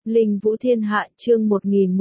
Linh Vũ Thiên Hạ chương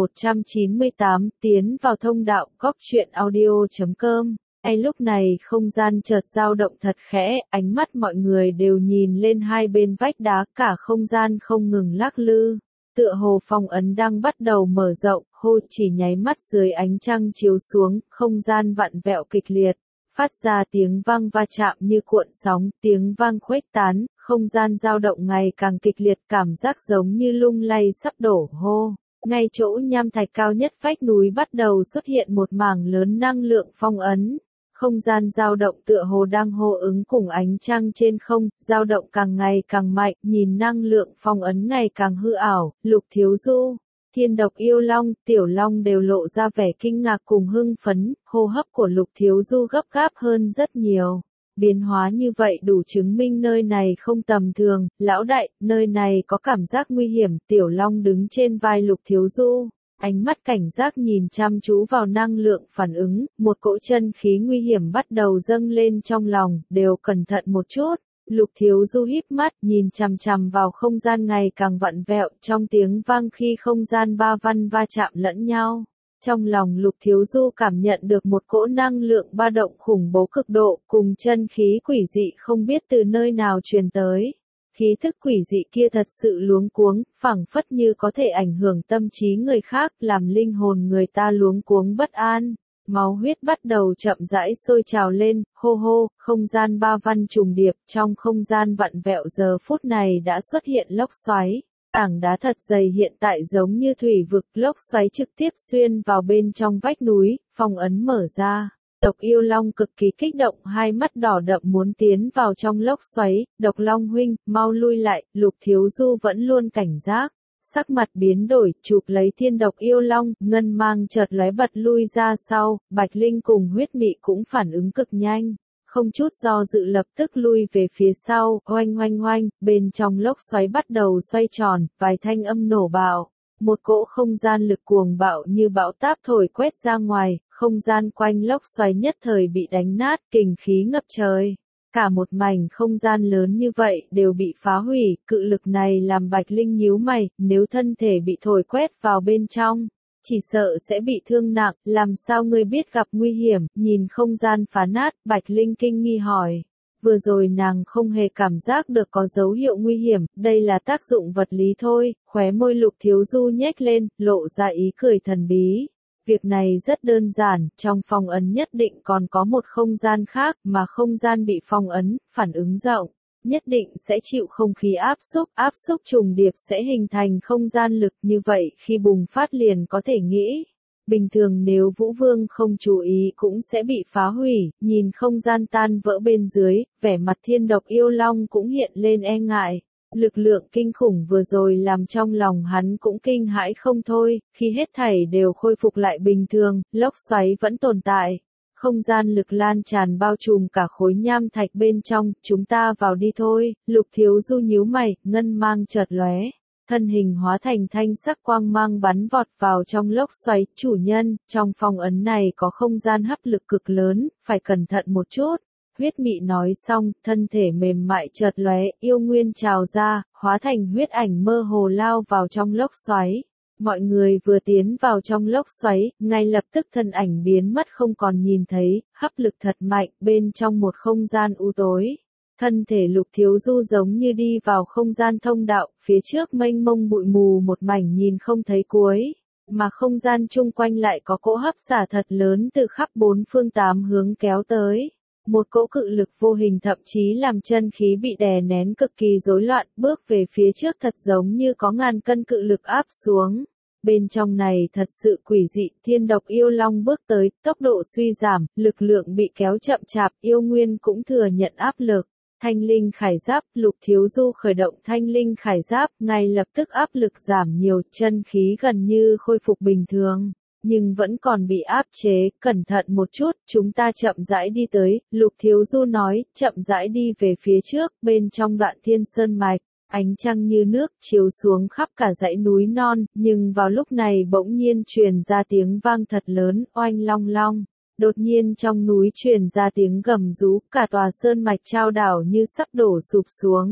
1198 tiến vào thông đạo góc truyện audio.com. Lúc này không gian chợt dao động thật khẽ, ánh mắt mọi người đều nhìn lên hai bên vách đá, cả không gian không ngừng lắc lư. Tựa hồ phong ấn đang bắt đầu mở rộng, chỉ nháy mắt dưới ánh trăng chiếu xuống, không gian vặn vẹo kịch liệt, phát ra tiếng vang va chạm như cuộn sóng, tiếng vang khuếch tán, không gian dao động ngày càng kịch liệt, cảm giác giống như lung lay sắp đổ hô. Ngay chỗ nham thạch cao nhất vách núi bắt đầu xuất hiện một mảng lớn năng lượng phong ấn. Không gian dao động tựa hồ đang hô ứng cùng ánh trăng trên không, dao động càng ngày càng mạnh, nhìn năng lượng phong ấn ngày càng hư ảo. Lục Thiếu Du, Thiên Độc Yêu Long, Tiểu Long đều lộ ra vẻ kinh ngạc cùng hưng phấn, hô hấp của Lục Thiếu Du gấp gáp hơn rất nhiều. Biến hóa như vậy đủ chứng minh nơi này không tầm thường. Lão đại, nơi này có cảm giác nguy hiểm. Tiểu Long đứng trên vai Lục Thiếu Du, ánh mắt cảnh giác nhìn chăm chú vào năng lượng phản ứng, một cỗ chân khí nguy hiểm bắt đầu dâng lên trong lòng, đều cẩn thận một chút. Lục Thiếu Du híp mắt, nhìn chằm chằm vào không gian ngày càng vặn vẹo, trong tiếng vang khi không gian ba văn va chạm lẫn nhau. Trong lòng Lục Thiếu Du cảm nhận được một cỗ năng lượng ba động khủng bố cực độ, cùng chân khí quỷ dị không biết từ nơi nào truyền tới. Khí thức quỷ dị kia thật sự luống cuống, phảng phất như có thể ảnh hưởng tâm trí người khác, làm linh hồn người ta luống cuống bất an. Máu huyết bắt đầu chậm rãi sôi trào lên, hô, không gian ba văn trùng điệp, trong không gian vặn vẹo giờ phút này đã xuất hiện lốc xoáy. Tảng đá thật dày hiện tại giống như thủy vực, lốc xoáy trực tiếp xuyên vào bên trong vách núi, phong ấn mở ra. Độc Yêu Long cực kỳ kích động, hai mắt đỏ đậm muốn tiến vào trong lốc xoáy. Độc Long huynh, mau lui lại. Lục Thiếu Du vẫn luôn cảnh giác, sắc mặt biến đổi, chụp lấy Thiên Độc Yêu Long, ngân mang chợt lóe bật lui ra sau. Bạch Linh cùng Huyết Mị cũng phản ứng cực nhanh, không chút do dự lập tức lui về phía sau. Oanh, bên trong lốc xoáy bắt đầu xoay tròn, vài thanh âm nổ bạo. Một cỗ không gian lực cuồng bạo như bão táp thổi quét ra ngoài, không gian quanh lốc xoáy nhất thời bị đánh nát, kình khí ngập trời. Cả một mảnh không gian lớn như vậy đều bị phá hủy, cự lực này làm Bạch Linh nhíu mày, nếu thân thể bị thổi quét vào bên trong, chỉ sợ sẽ bị thương nặng, làm sao ngươi biết gặp nguy hiểm. Nhìn không gian phá nát, Bạch Linh kinh nghi hỏi. Vừa rồi nàng không hề cảm giác được có dấu hiệu nguy hiểm, đây là tác dụng vật lý thôi. Khóe môi Lục Thiếu Du nhếch lên, lộ ra ý cười thần bí. Việc này rất đơn giản, trong phong ấn nhất định còn có một không gian khác, mà không gian bị phong ấn, phản ứng rộng, nhất định sẽ chịu không khí áp xúc trùng điệp sẽ hình thành không gian lực, như vậy khi bùng phát liền có thể nghĩ. Bình thường nếu Vũ Vương không chú ý cũng sẽ bị phá hủy. Nhìn không gian tan vỡ bên dưới, vẻ mặt Thiên Độc Yêu Long cũng hiện lên e ngại. Lực lượng kinh khủng vừa rồi làm trong lòng hắn cũng kinh hãi không thôi. Khi hết thảy đều khôi phục lại bình thường, lốc xoáy vẫn tồn tại. Không gian lực lan tràn bao trùm cả khối nham thạch bên trong, chúng ta vào đi thôi. Lục Thiếu Du nhíu mày, ngân mang chợt lóe. Thân hình hóa thành thanh sắc quang mang bắn vọt vào trong lốc xoáy. Chủ nhân, trong phong ấn này có không gian hấp lực cực lớn, phải cẩn thận một chút. Huyết Mị nói xong, thân thể mềm mại chợt lóe, yêu nguyên trào ra, hóa thành huyết ảnh mơ hồ lao vào trong lốc xoáy. Mọi người vừa tiến vào trong lốc xoáy, ngay lập tức thân ảnh biến mất không còn nhìn thấy, hấp lực thật mạnh, bên trong một không gian u tối. Thân thể Lục Thiếu Du giống như đi vào không gian thông đạo, phía trước mênh mông bụi mù một mảnh nhìn không thấy cuối, mà không gian chung quanh lại có cỗ hấp xả thật lớn từ khắp bốn phương tám hướng kéo tới. Một cỗ cự lực vô hình thậm chí làm chân khí bị đè nén cực kỳ rối loạn, bước về phía trước thật giống như có ngàn cân cự lực áp xuống. Bên trong này thật sự quỷ dị, Thiên Độc Yêu Long bước tới, tốc độ suy giảm, lực lượng bị kéo chậm chạp, yêu nguyên cũng thừa nhận áp lực. Thanh linh khải giáp, Lục Thiếu Du khởi động thanh linh khải giáp, ngay lập tức áp lực giảm nhiều, chân khí gần như khôi phục bình thường. Nhưng vẫn còn bị áp chế, cẩn thận một chút, chúng ta chậm rãi đi tới. Lục Thiếu Du nói, chậm rãi đi về phía trước, bên trong đoạn Thiên Sơn Mạch. Ánh trăng như nước chiếu xuống khắp cả dãy núi non, nhưng vào lúc này bỗng nhiên truyền ra tiếng vang thật lớn, oanh long long. Đột nhiên trong núi truyền ra tiếng gầm rú, cả tòa sơn mạch chao đảo như sắp đổ sụp xuống.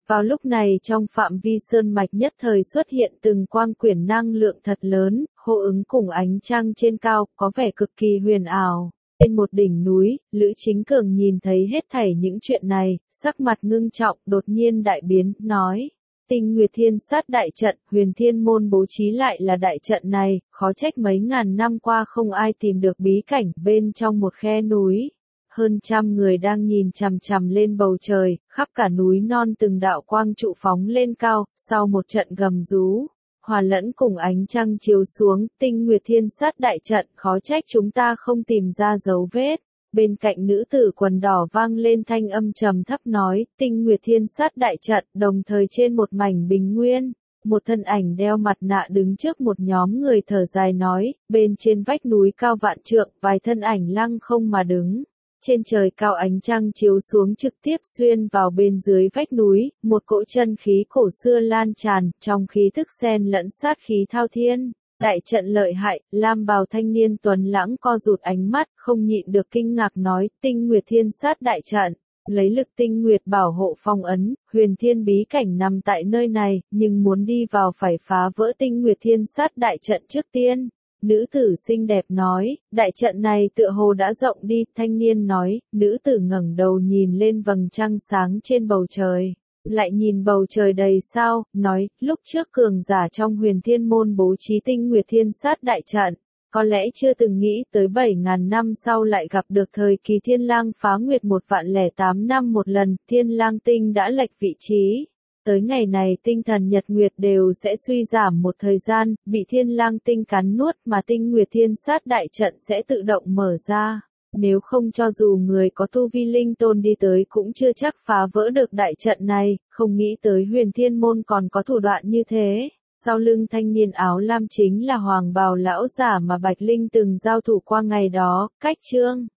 Vào lúc này trong phạm vi sơn mạch nhất thời xuất hiện từng quang quyển năng lượng thật lớn, hô ứng cùng ánh trăng trên cao, có vẻ cực kỳ huyền ảo. Trên một đỉnh núi, Lữ Chính Cường nhìn thấy hết thảy những chuyện này, sắc mặt ngưng trọng, đột nhiên đại biến, nói. Tinh Nguyệt Thiên Sát đại trận, Huyền Thiên môn bố trí lại là đại trận này, khó trách mấy ngàn năm qua không ai tìm được bí cảnh bên trong một khe núi. Hơn trăm người đang nhìn chằm chằm lên bầu trời, khắp cả núi non từng đạo quang trụ phóng lên cao, sau một trận gầm rú. Hòa lẫn cùng ánh trăng chiếu xuống, Tinh Nguyệt Thiên Sát đại trận, khó trách chúng ta không tìm ra dấu vết. Bên cạnh nữ tử quần đỏ vang lên thanh âm trầm thấp nói, Tinh Nguyệt Thiên Sát đại trận, đồng thời trên một mảnh bình nguyên. Một thân ảnh đeo mặt nạ đứng trước một nhóm người thở dài nói, bên trên vách núi cao vạn trượng, vài thân ảnh lăng không mà đứng. Trên trời cao ánh trăng chiếu xuống trực tiếp xuyên vào bên dưới vách núi, một cỗ chân khí cổ xưa lan tràn, trong khí thức xen lẫn sát khí thao thiên. Đại trận lợi hại, lam bào thanh niên tuấn lãng co rụt ánh mắt, không nhịn được kinh ngạc nói, Tinh Nguyệt Thiên Sát đại trận. Lấy lực tinh nguyệt bảo hộ phong ấn, huyền thiên bí cảnh nằm tại nơi này, nhưng muốn đi vào phải phá vỡ Tinh Nguyệt Thiên Sát đại trận trước tiên. Nữ tử xinh đẹp nói, đại trận này tựa hồ đã rộng đi, thanh niên nói, nữ tử ngẩng đầu nhìn lên vầng trăng sáng trên bầu trời. Lại nhìn bầu trời đầy sao, nói, lúc trước cường giả trong huyền thiên môn bố trí Tinh Nguyệt Thiên Sát đại trận. Có lẽ chưa từng nghĩ tới 7.000 năm sau lại gặp được thời kỳ thiên lang phá nguyệt 1008 năm một lần, thiên lang tinh đã lệch vị trí. Tới ngày này tinh thần nhật nguyệt đều sẽ suy giảm một thời gian, bị thiên lang tinh cắn nuốt mà Tinh Nguyệt Thiên Sát đại trận sẽ tự động mở ra. Nếu không cho dù người có tu vi linh tôn đi tới cũng chưa chắc phá vỡ được đại trận này, không nghĩ tới huyền thiên môn còn có thủ đoạn như thế. Sau lưng thanh niên áo lam chính là hoàng bào lão giả mà Bạch Linh từng giao thủ qua ngày đó, cách chương.